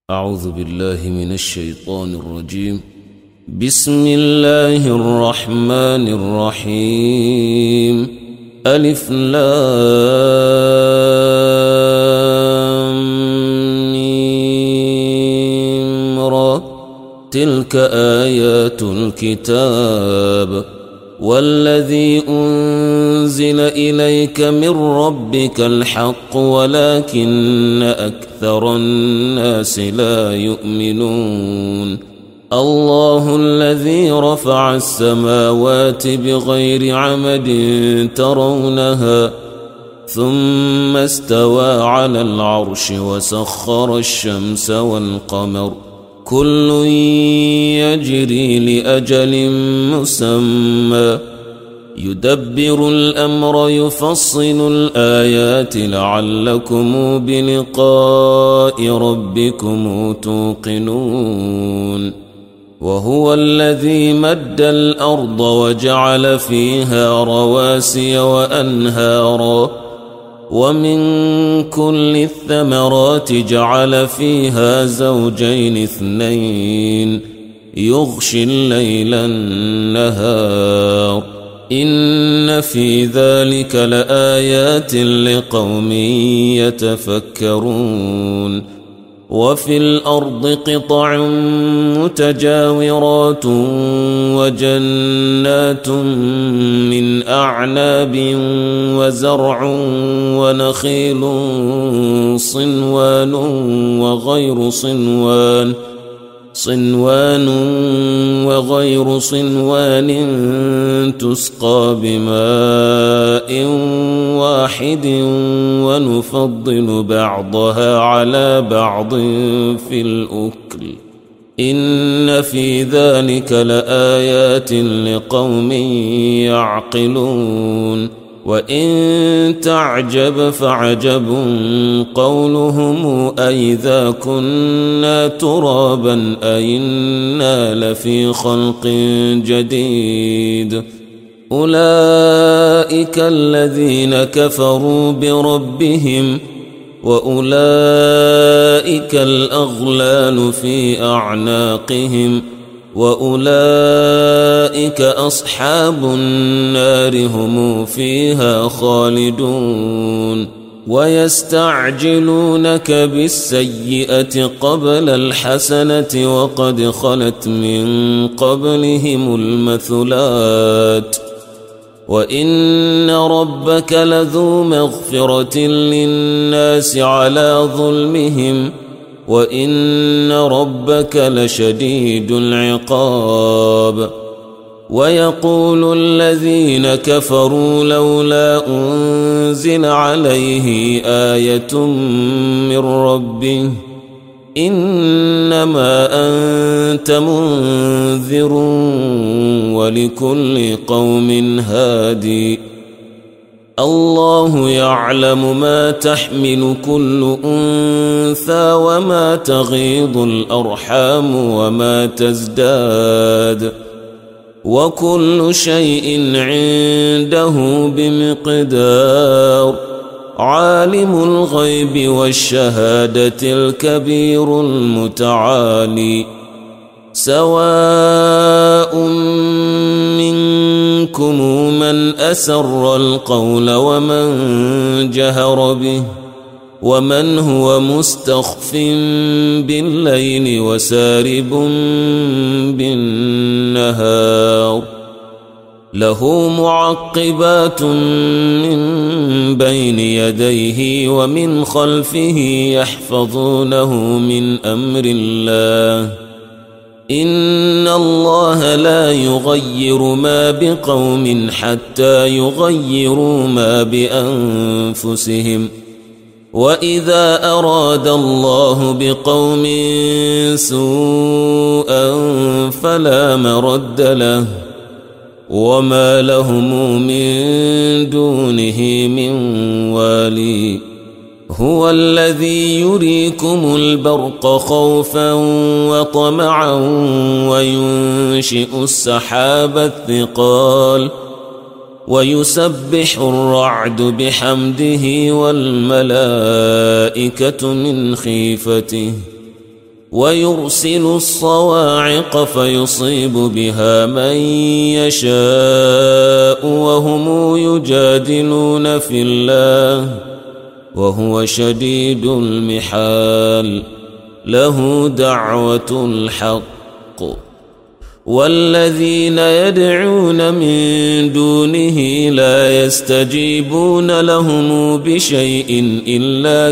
أعوذ بالله من الشيطان الرجيم. بسم الله الرحمن الرحيم. ألف لام ميم را. تلك آيات الكتاب والذي أنزل إليك من ربك الحق ولكن أكثر الناس لا يؤمنون. الله الذي رفع السماوات بغير عمد ترونها ثم استوى على العرش وسخر الشمس والقمر كل يجري لأجل مسمى يدبر الأمر يفصل الآيات لعلكم بلقاء ربكم توقنون. وهو الذي مد الأرض وجعل فيها رواسي وأنهارا ومن كل الثمرات جعل فيها زوجين اثنين يغشي الليل النهار إن في ذلك لآيات لقوم يتفكرون. وفي الأرض قطع متجاورات وجنات من أعناب وزرع ونخيل صنوان وغير صنوان تسقى بماء واحد ونفضل بعضها على بعض في الأكل إن في ذلك لآيات لقوم يعقلون. وإن تعجب فعجب قولهم أئذا كنا ترابا أئنا لفي خلق جديد أولئك الذين كفروا بربهم وأولئك الأغلال في أعناقهم وأولئك أصحاب النار هم فيها خالدون. ويستعجلونك بالسيئة قبل الحسنة وقد خلت من قبلهم المثلات وإن ربك لذو مغفرة للناس على ظلمهم وإن ربك لشديد العقاب. ويقول الذين كفروا لولا أنزل عليه آية من ربه إنما أنت منذر ولكل قوم هادي. الله يعلم ما تحمل كل أنثى وما تغيض الأرحام وما تزداد وكل شيء عنده بمقدار. عالم الغيب والشهادة الكبير المتعالي. سواء منكم من أسر القول ومن جهر به ومن هو مستخف بالليل وسارب بالنهار له معقبات من بين يديه ومن خلفه يحفظونه من أمر الله إن الله لا يغير ما بقوم حتى يغيروا ما بأنفسهم وإذا أراد الله بقوم سوءا فلا مرد له وما لهم من دونه من والي. هو الذي يريكم البرق خوفا وطمعا وينشئ السحاب الثقال ويسبح الرعد بحمده والملائكة من خيفته ويرسل الصواعق فيصيب بها من يشاء وهم يجادلون في الله وهو شديد المحال له دعوة الحق والذين يدعون من دونه لا يستجيبون لهم بشيء إلا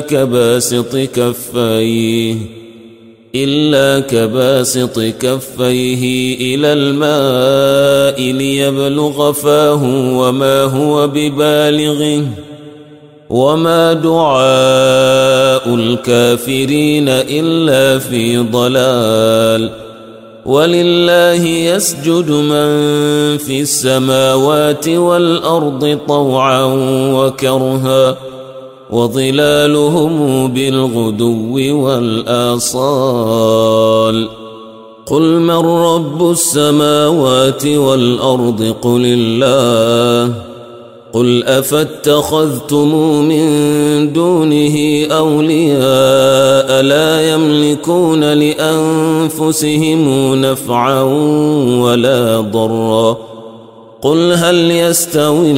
كباسط كفيه إلى الماء ليبلغ فاه وما هو ببالغه وما دعاء الكافرين إلا في ضلال ولله يسجد من في السماوات والأرض طوعا وكرها وظلالهم بالغدو والآصال قل من رب السماوات والأرض قل الله قل أفاتخذتم من دونه أولياء لا يملكون لأنفسهم نفعا ولا ضرا قل هل يستوي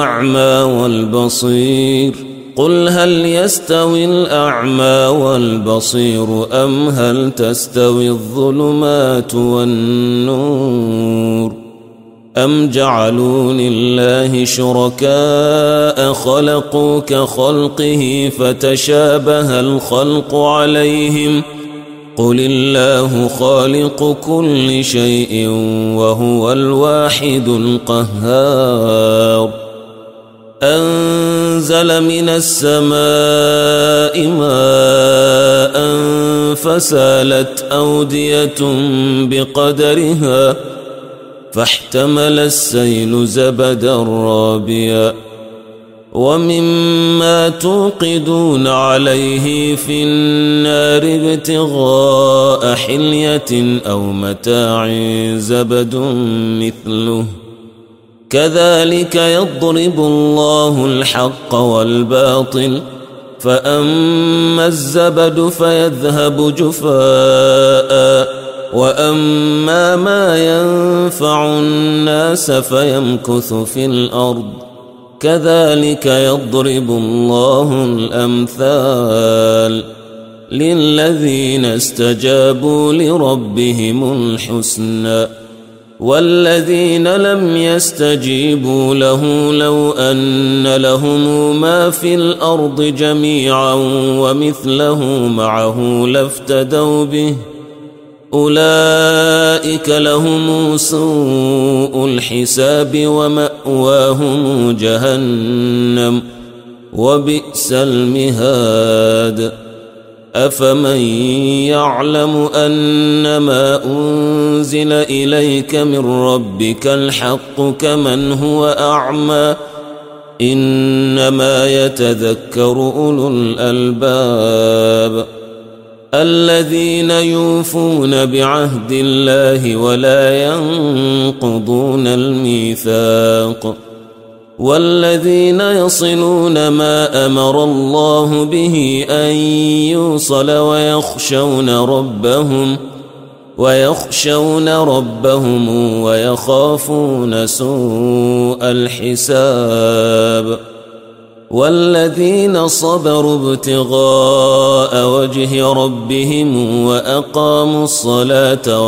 الأعمى والبصير أم هل تستوي الظلمات والنور أم جعلوا لله شركاء خلقوا كخلقه فتشابه الخلق عليهم قل الله خالق كل شيء وهو الواحد القهار أنزل من السماء ماء فسالت أودية بقدرها فاحتمل السيل زبدا رابيا ومما توقدون عليه في النار ابتغاء حلية أو متاع زبد مثله كذلك يضرب الله الحق والباطل فأما الزبد فيذهب جفاء وأما ما ينفع الناس فيمكث في الأرض كذلك يضرب الله الأمثال للذين استجابوا لربهم الحسنى والذين لم يستجيبوا له لو أن لهم ما في الأرض جميعا ومثله معه لافتدوا به أولئك لهم سوء الحساب ومأواهم جهنم وبئس المهاد أفمن يعلم أنما أنزل إليك من ربك الحق كمن هو أعمى إنما يتذكر أولو الألباب الذين يوفون بعهد الله ولا ينقضون الميثاق والذين يصلون ما أمر الله به أن يوصل ويخشون ربهم ويخافون سوء الحساب والذين صبروا ابتغاء وجه ربهم وأقاموا الصلاة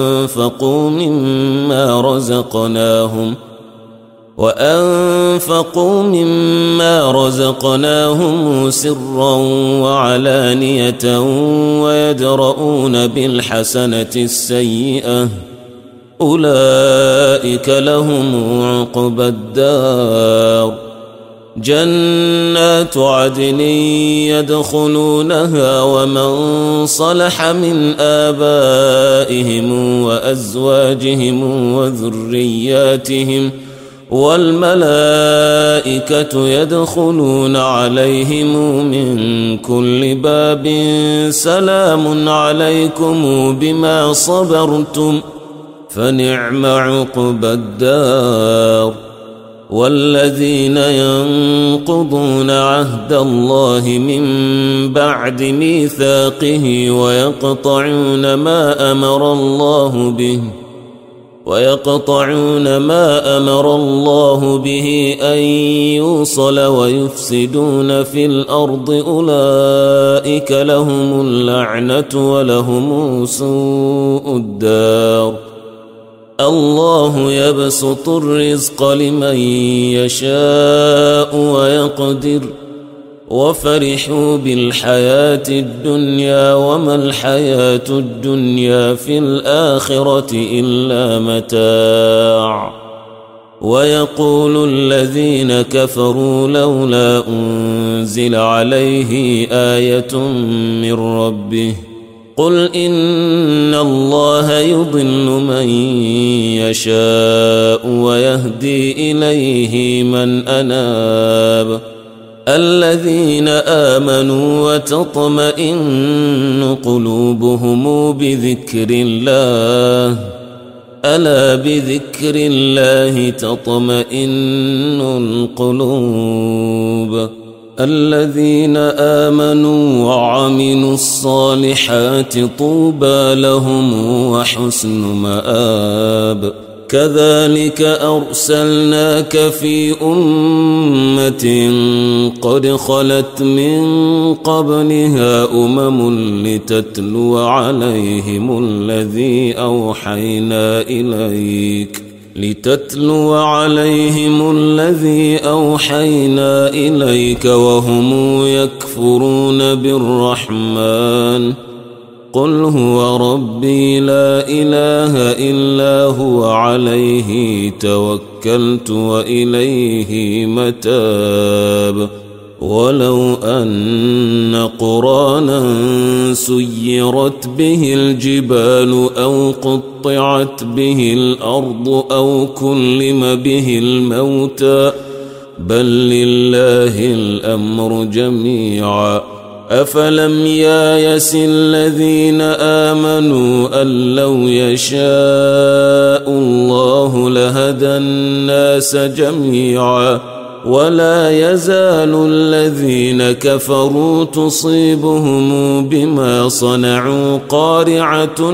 وأنفقوا مما رزقناهم سرا وعلانية ويدرؤون بالحسنة السيئة أولئك لهم عقبى الدار جنات عدن يدخلونها ومن صلح من آبائهم وأزواجهم وذرياتهم والملائكة يدخلون عليهم من كل باب سلام عليكم بما صبرتم فنعم عقبى الدار والذين ينقضون عهد الله من بعد ميثاقه ويقطعون ما أمر الله به أن يوصل ويفسدون في الأرض أولئك لهم اللعنة ولهم سوء الدار. الله يبسط الرزق لمن يشاء ويقدر وفرحوا بالحياة الدنيا وما الحياة الدنيا في الآخرة إلا متاع. ويقول الذين كفروا لولا أنزل عليه آية من ربه قل إن الله يضل من يشاء ويهدي إليه من أناب. الذين آمنوا وتطمئن قلوبهم بذكر الله ألا بذكر الله تطمئن القلوب. الذين آمنوا وعملوا الصالحات طوبى لهم وحسن مآب. كذلك أرسلناك في أمة قد خلت من قبلها لتتلو عليهم الذي أوحينا إليك وهم يكفرون بالرحمن قل هو ربي لا إله إلا هو عليه توكلت وإليه متاب. ولو أن قرانا سيرت به الجبال أو قطعت به الأرض أو كلم به الموتى بل لله الأمر جميعا أفلم ييأس الذين آمنوا أن لو يشاء الله لهدى الناس جميعا ولا يزال الذين كفروا تصيبهم بما صنعوا قارعة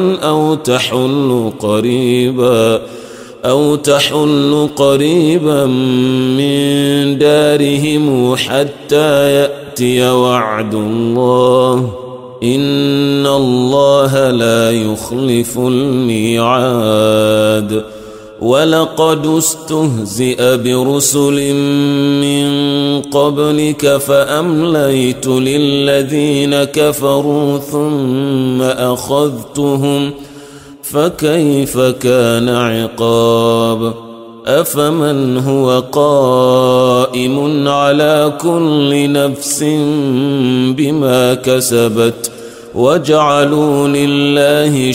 أو تحل قريبا من دارهم حتى يأتي وعد الله إن الله لا يخلف الميعاد. ولقد استهزئ برسل من قبلك فأمليت للذين كفروا ثم أخذتهم فكيف كان عقاب. أفمن هو قائم على كل نفس بما كسبت وجعلوا لله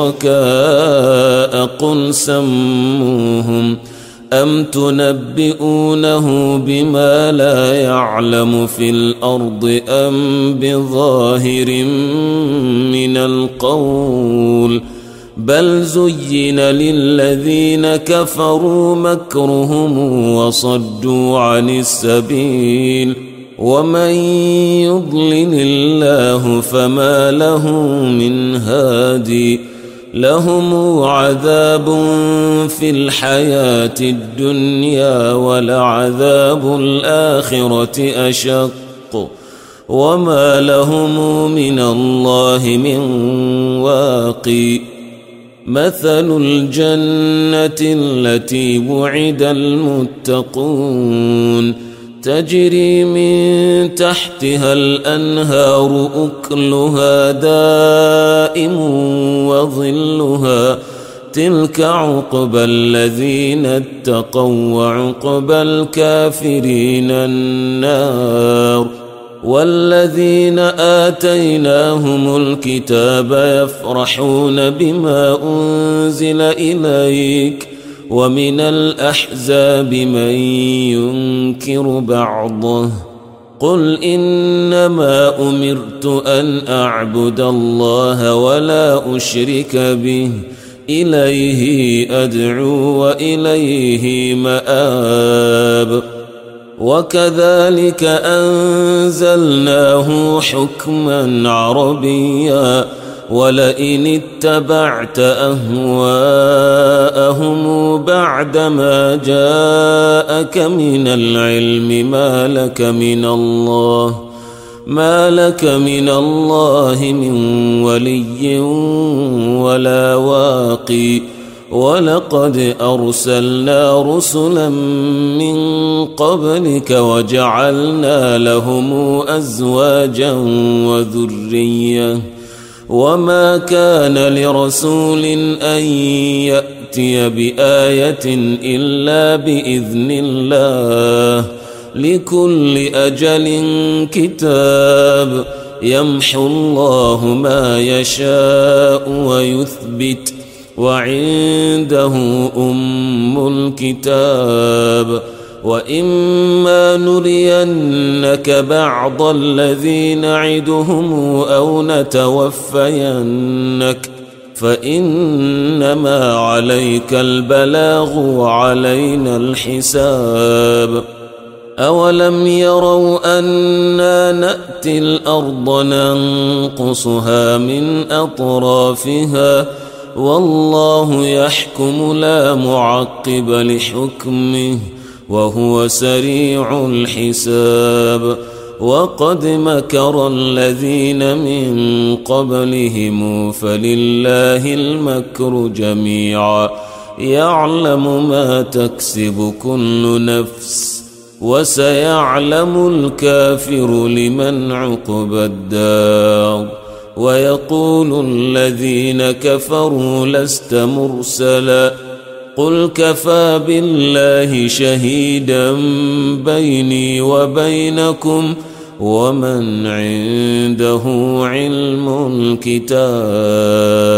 شركاء قل سموهم أم تنبئونه بما لا يعلم في الأرض أم بظاهر من القول بل زين للذين كفروا مكرهم وصدوا عن السبيل ومن يضلل الله فما له من هادي لهم عذاب في الحياة الدنيا ولعذاب الآخرة أشق وما لهم من الله من واقي. مثل الجنة التي وعد المتقون تجري من تحتها الأنهار أكلها دائم وظلها تلك عقبى الذين اتقوا وعقبى الكافرين النار. والذين آتيناهم الكتاب يفرحون بما أنزل إليك ومن الأحزاب من ينكر بعضه قل إنما أمرت أن أعبد الله ولا أشرك به إليه أدعو وإليه مآب وكذلك أنزلناه حكما عربيا ولئن اتبعت أهواءهم بعدما جاءك من العلم ما لك من الله من ولي ولا واقي ولقد أرسلنا رسلا من قبلك وجعلنا لهم أزواجا وذرية وما كان لرسول أن يأتي بآية إلا بإذن الله لكل أجل كتاب يمحو الله ما يشاء ويثبت وعنده أم الكتاب وإما نرينك بعض الذي نعدهم أو نتوفينك فإنما عليك البلاغ وعلينا الحساب أولم يروا أنا نأتي الأرض ننقصها من أطرافها والله يحكم لا معقب لحكمه وهو سريع الحساب وقد مكر الذين من قبلهم فلله المكر جميعا يعلم ما تكسب كل نفس وسيعلم الكافر لمن عقبى الدار ويقول الذين كفروا لست مرسلا قل كفى بالله شهيدا بيني وبينكم ومن عنده علم الكتاب